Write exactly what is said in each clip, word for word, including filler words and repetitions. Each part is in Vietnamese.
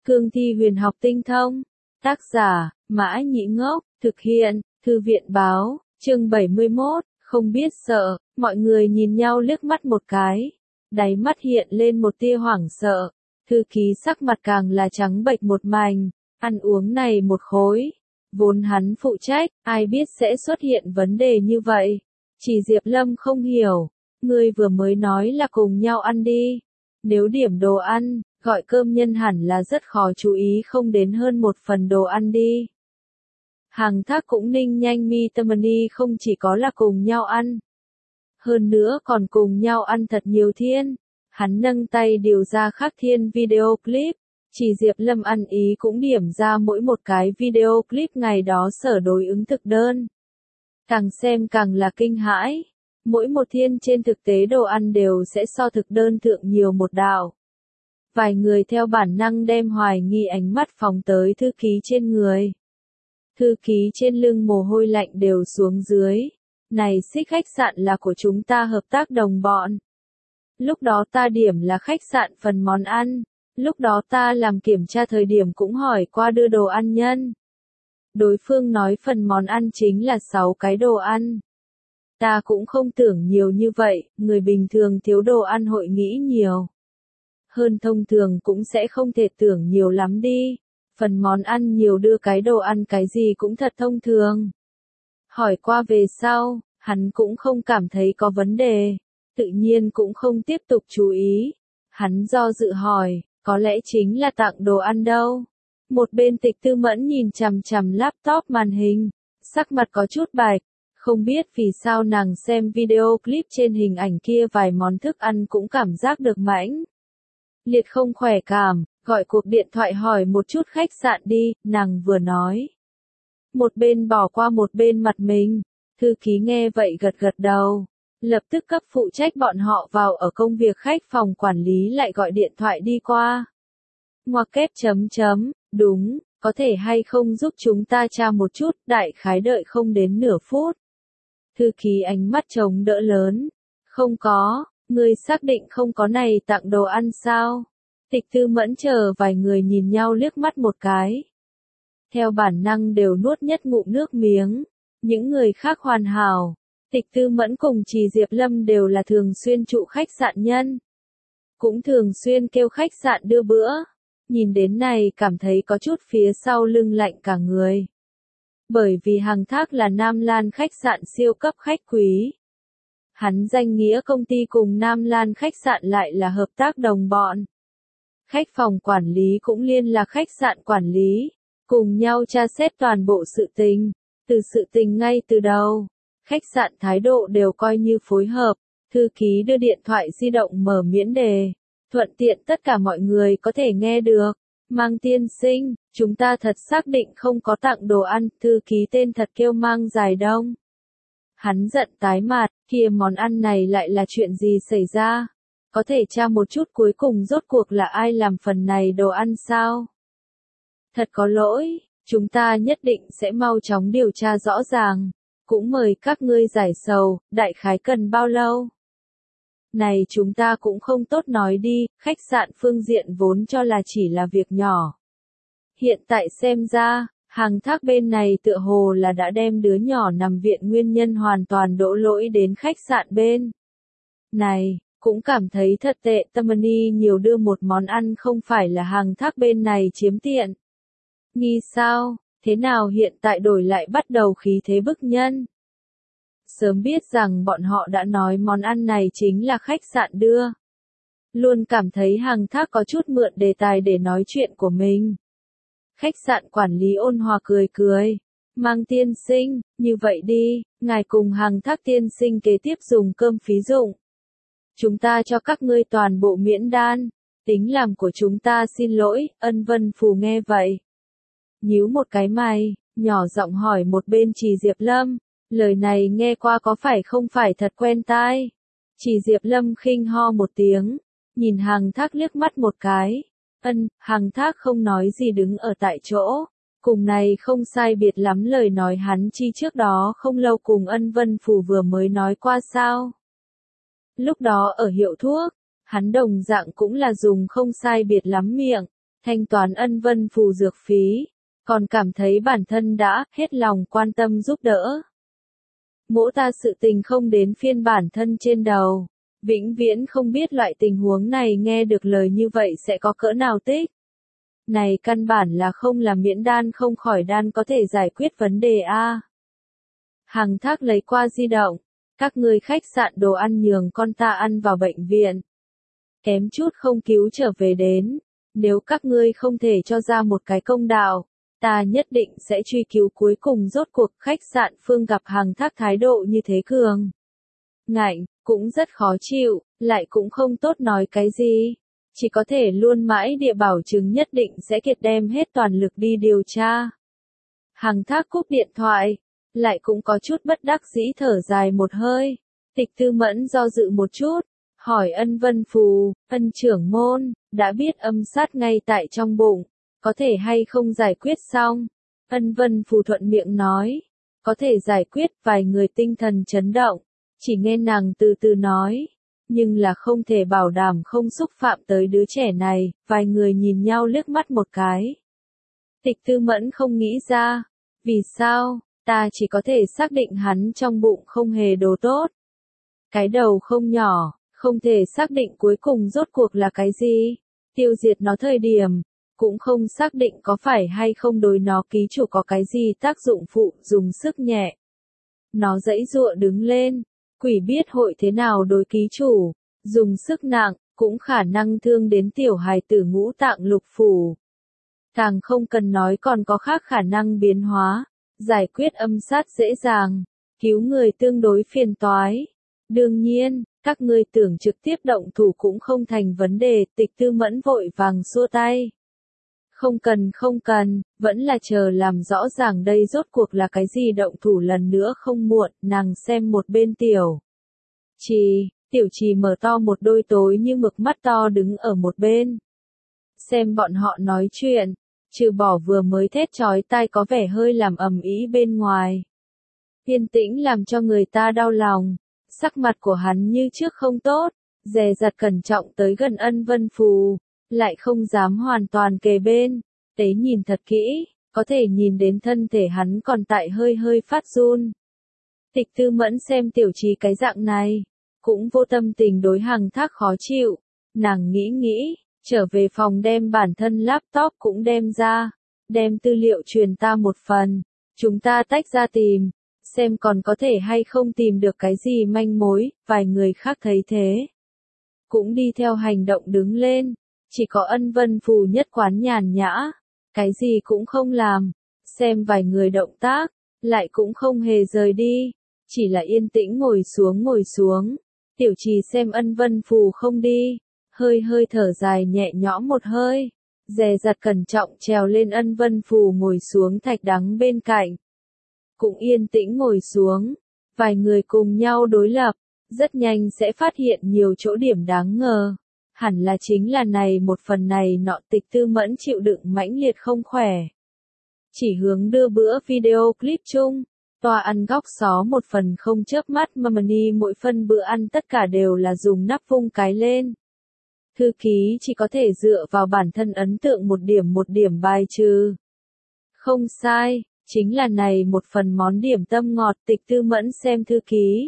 Cương thi huyền học tinh thông. Tác giả, Mã Nhĩ Ngốc, thực hiện, Thư viện Báo, chương bảy mươi mốt, không biết sợ, mọi người nhìn nhau liếc mắt một cái. Đáy mắt hiện lên một tia hoảng sợ, thư ký sắc mặt càng là trắng bệch một mảnh, ăn uống này một khối. Vốn hắn phụ trách, ai biết sẽ xuất hiện vấn đề như vậy. Chỉ Diệp Lâm không hiểu, ngươi vừa mới nói là cùng nhau ăn đi. Nếu điểm đồ ăn, gọi cơm nhân hẳn là rất khó chú ý không đến hơn một phần đồ ăn đi. Hàng Thác cũng ninh nhanh mi tâm ni không chỉ có là cùng nhau ăn. Hơn nữa còn cùng nhau ăn thật nhiều thiên. Hắn nâng tay điều ra khắc thiên video clip. Chỉ Diệp Lâm ăn ý cũng điểm ra mỗi một cái video clip ngày đó sở đối ứng thực đơn. Càng xem càng là kinh hãi. Mỗi một thiên trên thực tế đồ ăn đều sẽ so thực đơn thượng nhiều một đạo. Vài người theo bản năng đem hoài nghi ánh mắt phóng tới thư ký trên người. Thư ký trên lưng mồ hôi lạnh đều xuống dưới. Này Xích khách sạn là của chúng ta hợp tác đồng bọn. Lúc đó ta điểm là khách sạn phần món ăn. Lúc đó ta làm kiểm tra thời điểm cũng hỏi qua đưa đồ ăn nhân. Đối phương nói phần món ăn chính là sáu cái đồ ăn. Ta cũng không tưởng nhiều như vậy, người bình thường thiếu đồ ăn hội nghĩ nhiều. Hơn thông thường cũng sẽ không thể tưởng nhiều lắm đi. Phần món ăn nhiều đưa cái đồ ăn cái gì cũng thật thông thường. Hỏi qua về sau, hắn cũng không cảm thấy có vấn đề. Tự nhiên cũng không tiếp tục chú ý. Hắn do dự hỏi, có lẽ chính là tặng đồ ăn đâu. Một bên Tịch Tư Mẫn nhìn chằm chằm laptop màn hình, sắc mặt có chút bạch. Không biết vì sao nàng xem video clip trên hình ảnh kia vài món thức ăn cũng cảm giác được mãnh liệt không khỏe cảm, gọi cuộc điện thoại hỏi một chút khách sạn đi, nàng vừa nói. Một bên bỏ qua một bên mặt mình, thư ký nghe vậy gật gật đầu, lập tức cấp phụ trách bọn họ vào ở công việc khách phòng quản lý lại gọi điện thoại đi qua. Ngoặc kép chấm chấm, đúng, có thể hay không giúp chúng ta tra một chút, đại khái đợi không đến nửa phút. Thư ký ánh mắt trống đỡ lớn. Không có, ngươi xác định không có này tặng đồ ăn sao? Tịch Tư Mẫn chờ vài người nhìn nhau liếc mắt một cái. Theo bản năng đều nuốt nhất ngụm nước miếng. Những người khác hoàn hảo. Tịch Tư Mẫn cùng Trì Diệp Lâm đều là thường xuyên trụ khách sạn nhân. Cũng thường xuyên kêu khách sạn đưa bữa. Nhìn đến này cảm thấy có chút phía sau lưng lạnh cả người. Bởi vì Hàng Thác là Nam Lan khách sạn siêu cấp khách quý. Hắn danh nghĩa công ty cùng Nam Lan khách sạn lại là hợp tác đồng bọn. Khách phòng quản lý cũng liên là khách sạn quản lý, cùng nhau tra xét toàn bộ sự tình. Từ sự tình ngay từ đầu, khách sạn thái độ đều coi như phối hợp. Thư ký đưa điện thoại di động mở miễn đề, thuận tiện tất cả mọi người có thể nghe được. Mang tiên sinh, chúng ta thật xác định không có tặng đồ ăn, thư ký tên thật kêu Mang Dài Đông. Hắn giận tái mặt, kia món ăn này lại là chuyện gì xảy ra? Có thể tra một chút cuối cùng rốt cuộc là ai làm phần này đồ ăn sao? Thật có lỗi, chúng ta nhất định sẽ mau chóng điều tra rõ ràng. Cũng mời các ngươi giải sầu, đại khái cần bao lâu? Này chúng ta cũng không tốt nói đi, khách sạn phương diện vốn cho là chỉ là việc nhỏ. Hiện tại xem ra, Hàng Thác bên này tựa hồ là đã đem đứa nhỏ nằm viện nguyên nhân hoàn toàn đổ lỗi đến khách sạn bên. Này, cũng cảm thấy thật tệ, Tamani nhiều đưa một món ăn không phải là Hàng Thác bên này chiếm tiện. Nghi sao, thế nào hiện tại đổi lại bắt đầu khí thế bức nhân? Sớm biết rằng bọn họ đã nói món ăn này chính là khách sạn đưa. Luôn cảm thấy Hàng Thác có chút mượn đề tài để nói chuyện của mình. Khách sạn quản lý ôn hòa cười cười. Mang tiên sinh, như vậy đi, ngài cùng Hàng Thác tiên sinh kế tiếp dùng cơm phí dụng. Chúng ta cho các ngươi toàn bộ miễn đan. Tính làm của chúng ta xin lỗi, Ân Vân Phù nghe vậy. Nhíu một cái mày, nhỏ giọng hỏi một bên Trì Diệp Lâm. Lời này nghe qua có phải không phải thật quen tai. Chỉ Diệp Lâm khinh ho một tiếng, nhìn Hàng Thác liếc mắt một cái. Ân, Hàng Thác không nói gì đứng ở tại chỗ. Cùng này không sai biệt lắm lời nói hắn chi trước đó không lâu cùng Ân Vân Phù vừa mới nói qua sao. Lúc đó ở hiệu thuốc, hắn đồng dạng cũng là dùng không sai biệt lắm miệng. thanh toán ân vân phù dược phí, còn cảm thấy bản thân đã hết lòng quan tâm giúp đỡ. Mỗ ta sự tình không đến phiên bản thân trên đầu, vĩnh viễn không biết loại tình huống này nghe được lời như vậy sẽ có cỡ nào tích. Này căn bản là không là miễn đan không khỏi đan có thể giải quyết vấn đề a. Hằng Thác lấy qua di động, các ngươi khách sạn đồ ăn nhường con ta ăn vào bệnh viện. Kém chút không cứu trở về đến, nếu các ngươi không thể cho ra một cái công đạo, ta nhất định sẽ truy cứu. Cuối cùng rốt cuộc khách sạn Phương gặp Hằng Thác thái độ như thế cường ngạnh, cũng rất khó chịu, lại cũng không tốt nói cái gì. Chỉ có thể luôn mãi địa bảo chứng nhất định sẽ kiệt đem hết toàn lực đi điều tra. Hằng Thác cúp điện thoại, lại cũng có chút bất đắc dĩ thở dài một hơi. Tịch Tư Mẫn do dự một chút, hỏi Ân Vân Phù, Ân trưởng môn, đã biết âm sát ngay tại trong bụng, có thể hay không giải quyết xong? Ân Vân Phù thuận miệng nói, có thể giải quyết. Vài người tinh thần chấn động, chỉ nghe nàng từ từ nói, nhưng là không thể bảo đảm không xúc phạm tới đứa trẻ này. Vài người nhìn nhau liếc mắt một cái. Tịch Tư Mẫn không nghĩ ra, vì sao, ta chỉ có thể xác định hắn trong bụng không hề đồ tốt. Cái đầu không nhỏ, không thể xác định cuối cùng rốt cuộc là cái gì. Tiêu diệt nó thời điểm, cũng không xác định có phải hay không đối nó ký chủ có cái gì tác dụng phụ. Dùng sức nhẹ, nó giãy giụa đứng lên. Quỷ biết hội thế nào đối ký chủ, dùng sức nặng, cũng khả năng thương đến tiểu hài tử ngũ tạng lục phủ. Càng không cần nói còn có khác khả năng biến hóa, giải quyết âm sát dễ dàng, cứu người tương đối phiền toái. Đương nhiên, các ngươi tưởng trực tiếp động thủ cũng không thành vấn đề. Tịch Tư Mẫn vội vàng xua tay. Không cần không cần, vẫn là chờ làm rõ ràng đây rốt cuộc là cái gì động thủ lần nữa không muộn. Nàng xem một bên tiểu Trì, tiểu Trì mở to một đôi tối như mực mắt to đứng ở một bên. Xem bọn họ nói chuyện, trừ bỏ vừa mới thét chói tai có vẻ hơi làm ầm ĩ bên ngoài. Yên tĩnh làm cho người ta đau lòng, sắc mặt của hắn như trước không tốt, dè dặt cẩn trọng tới gần Ân Vân Phù, lại không dám hoàn toàn kề bên. Tế nhìn thật kỹ, có thể nhìn đến thân thể hắn còn tại hơi hơi phát run. Tịch Tư Mẫn xem tiểu Trì cái dạng này, cũng vô tâm tình đối Hằng Thác khó chịu. Nàng nghĩ nghĩ, trở về phòng đem bản thân laptop cũng đem ra, đem tư liệu truyền ta một phần, chúng ta tách ra tìm, xem còn có thể hay không tìm được cái gì manh mối. Vài người khác thấy thế, cũng đi theo hành động đứng lên, chỉ có Ân Vân Phù nhất quán nhàn nhã, cái gì cũng không làm, xem vài người động tác, lại cũng không hề rời đi, chỉ là yên tĩnh ngồi xuống ngồi xuống. Tiểu Trì xem Ân Vân Phù không đi, hơi hơi thở dài nhẹ nhõm một hơi, dè dặt cẩn trọng trèo lên Ân Vân Phù ngồi xuống thạch đắng bên cạnh. Cũng yên tĩnh ngồi xuống, vài người cùng nhau đối lập, rất nhanh sẽ phát hiện nhiều chỗ điểm đáng ngờ. Hẳn là chính là này một phần này nọ. Tịch Tư Mẫn chịu đựng mãnh liệt không khỏe, chỉ hướng đưa bữa video clip chung, toa ăn góc xó một phần không chớp mắt mà mani mỗi phân bữa ăn tất cả đều là dùng nắp vung cái lên. Thư ký chỉ có thể dựa vào bản thân ấn tượng một điểm một điểm bài trừ. Không sai, chính là này một phần món điểm tâm ngọt. Tịch Tư Mẫn xem thư ký.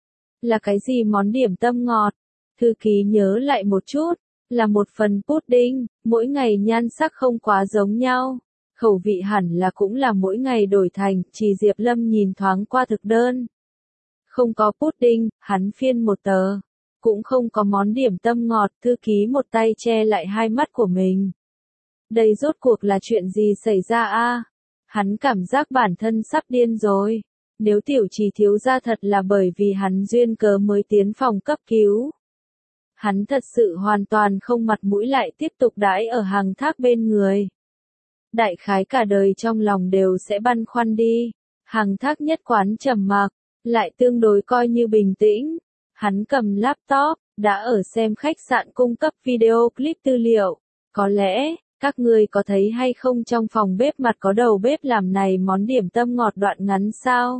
Là cái gì món điểm tâm ngọt? Thư ký nhớ lại một chút, là một phần pudding, mỗi ngày nhan sắc không quá giống nhau. Khẩu vị hẳn là cũng là mỗi ngày đổi thành. Chỉ Diệp Lâm nhìn thoáng qua thực đơn. Không có pudding, hắn phiên một tờ. Cũng không có món điểm tâm ngọt. Thư ký một tay che lại hai mắt của mình. Đây rốt cuộc là chuyện gì xảy ra a? Hắn cảm giác bản thân sắp điên rồi. Nếu tiểu Trì thiếu gia thật là bởi vì hắn duyên cớ mới tiến phòng cấp cứu, hắn thật sự hoàn toàn không mặt mũi lại tiếp tục đãi ở Hằng Thác bên người. Đại khái cả đời trong lòng đều sẽ băn khoăn đi. Hằng Thác nhất quán trầm mặc, lại tương đối coi như bình tĩnh. Hắn cầm laptop, đã ở xem khách sạn cung cấp video clip tư liệu. Có lẽ, các ngươi có thấy hay không trong phòng bếp mặt có đầu bếp làm này món điểm tâm ngọt đoạn ngắn sao?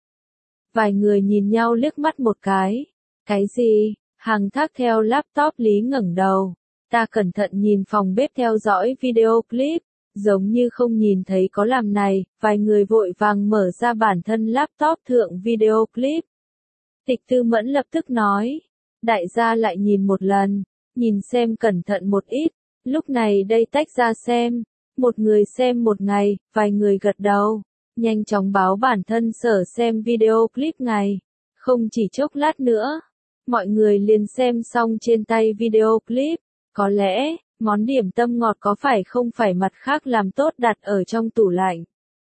Vài người nhìn nhau liếc mắt một cái. Cái gì? Hằng Thác theo laptop lý ngẩng đầu. Ta cẩn thận nhìn phòng bếp theo dõi video clip, giống như không nhìn thấy có làm này, vài người vội vàng mở ra bản thân laptop thượng video clip. Tịch Tư Mẫn lập tức nói, đại gia lại nhìn một lần, nhìn xem cẩn thận một ít, lúc này đây tách ra xem, một người xem một ngày, vài người gật đầu, nhanh chóng báo bản thân sở xem video clip ngày, không chỉ chốc lát nữa, mọi người liền xem xong trên tay video clip, có lẽ, món điểm tâm ngọt có phải không phải mặt khác làm tốt đặt ở trong tủ lạnh.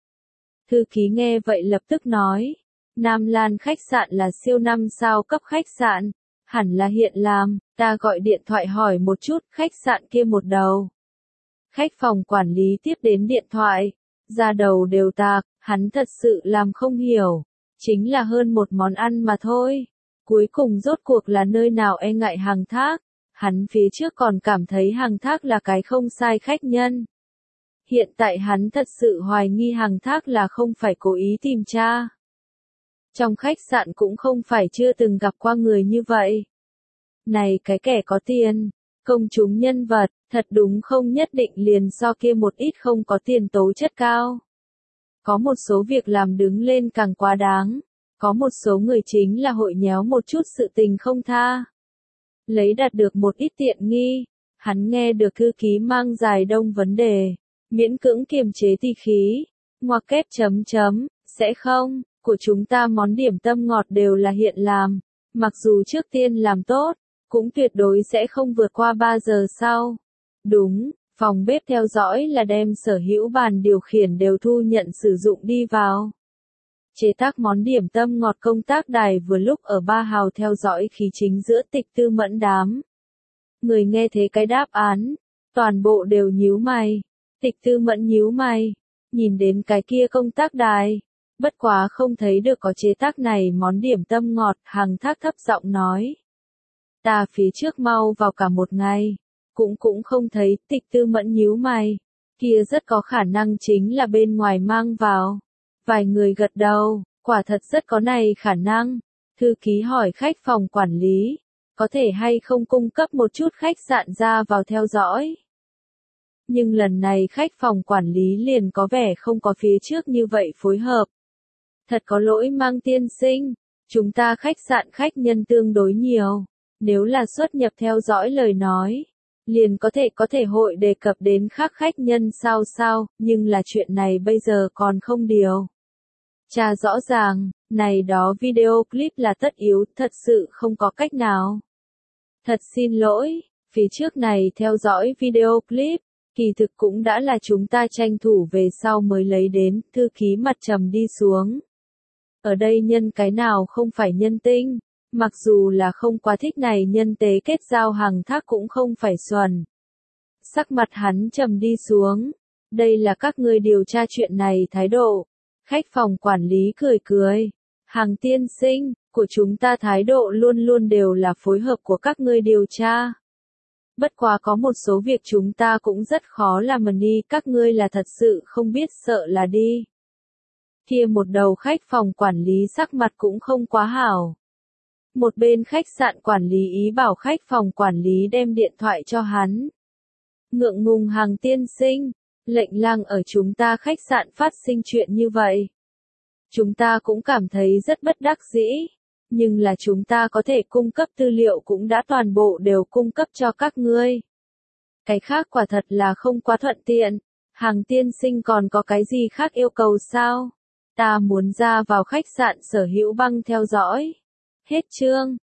Thư ký nghe vậy lập tức nói, Nam Lan khách sạn là siêu năm sao cấp khách sạn, hẳn là hiện làm, ta gọi điện thoại hỏi một chút khách sạn kia một đầu. Khách phòng quản lý tiếp đến điện thoại, ra đầu đều tạc, hắn thật sự làm không hiểu, chính là hơn một món ăn mà thôi. Cuối cùng rốt cuộc là nơi nào e ngại Hằng Thác, hắn phía trước còn cảm thấy Hằng Thác là cái không sai khách nhân. Hiện tại hắn thật sự hoài nghi Hằng Thác là không phải cố ý tìm tra. Trong khách sạn cũng không phải chưa từng gặp qua người như vậy. Này cái kẻ có tiền, công chúng nhân vật, thật đúng không nhất định liền so kia một ít không có tiền tố chất cao. Có một số việc làm đứng lên càng quá đáng, có một số người chính là hội nhéo một chút sự tình không tha. Lấy đạt được một ít tiện nghi, hắn nghe được thư ký mang dài đông vấn đề, miễn cưỡng kiềm chế tỳ khí, ngoặc kép chấm chấm, sẽ không, của chúng ta món điểm tâm ngọt đều là hiện làm, mặc dù trước tiên làm tốt, cũng tuyệt đối sẽ không vượt qua ba giờ sau. Đúng, phòng bếp theo dõi là đem sở hữu bàn điều khiển đều thu nhận sử dụng đi vào. Chế tác món điểm tâm ngọt công tác đài vừa lúc ở ba hào theo dõi khí chính giữa Tịch Tư Mẫn đám. Người nghe thế cái đáp án, toàn bộ đều nhíu mày. Tịch Tư Mẫn nhíu mày, nhìn đến cái kia công tác đài, bất quá không thấy được có chế tác này món điểm tâm ngọt, Hằng Thác thấp giọng nói. Ta phía trước mau vào cả một ngày, cũng cũng không thấy. Tịch Tư Mẫn nhíu mày, kia rất có khả năng chính là bên ngoài mang vào. Vài người gật đầu, quả thật rất có này khả năng. Thư ký hỏi khách phòng quản lý, có thể hay không cung cấp một chút khách sạn ra vào theo dõi. Nhưng lần này khách phòng quản lý liền có vẻ không có phía trước như vậy phối hợp. Thật có lỗi Mang tiên sinh, chúng ta khách sạn khách nhân tương đối nhiều, nếu là xuất nhập theo dõi lời nói, liền có thể có thể hội đề cập đến khác khách nhân sao sao, nhưng là chuyện này bây giờ còn không điều. Cha rõ ràng, này đó video clip là tất yếu, thật sự không có cách nào. Thật xin lỗi, phía trước này theo dõi video clip, kỳ thực cũng đã là chúng ta tranh thủ về sau mới lấy đến. Thư ký mặt trầm đi xuống. Ở đây nhân cái nào không phải nhân tinh, mặc dù là không quá thích này nhân tế kết giao Hằng Thác cũng không phải xuẩn. Sắc mặt hắn trầm đi xuống, đây là các ngươi điều tra chuyện này thái độ. Khách phòng quản lý cười cười, Hằng tiên sinh, của chúng ta thái độ luôn luôn đều là phối hợp của các ngươi điều tra. Bất quá có một số việc chúng ta cũng rất khó làm đi, các ngươi là thật sự không biết sợ là đi. Kia một đầu khách phòng quản lý sắc mặt cũng không quá hảo. Một bên khách sạn quản lý ý bảo khách phòng quản lý đem điện thoại cho hắn. Ngượng ngùng Hằng tiên sinh, lệnh lang ở chúng ta khách sạn phát sinh chuyện như vậy. Chúng ta cũng cảm thấy rất bất đắc dĩ, nhưng là chúng ta có thể cung cấp tư liệu cũng đã toàn bộ đều cung cấp cho các ngươi. Cái khác quả thật là không quá thuận tiện, Hằng tiên sinh còn có cái gì khác yêu cầu sao? Ta muốn ra vào khách sạn sở hữu băng theo dõi. Hết chương.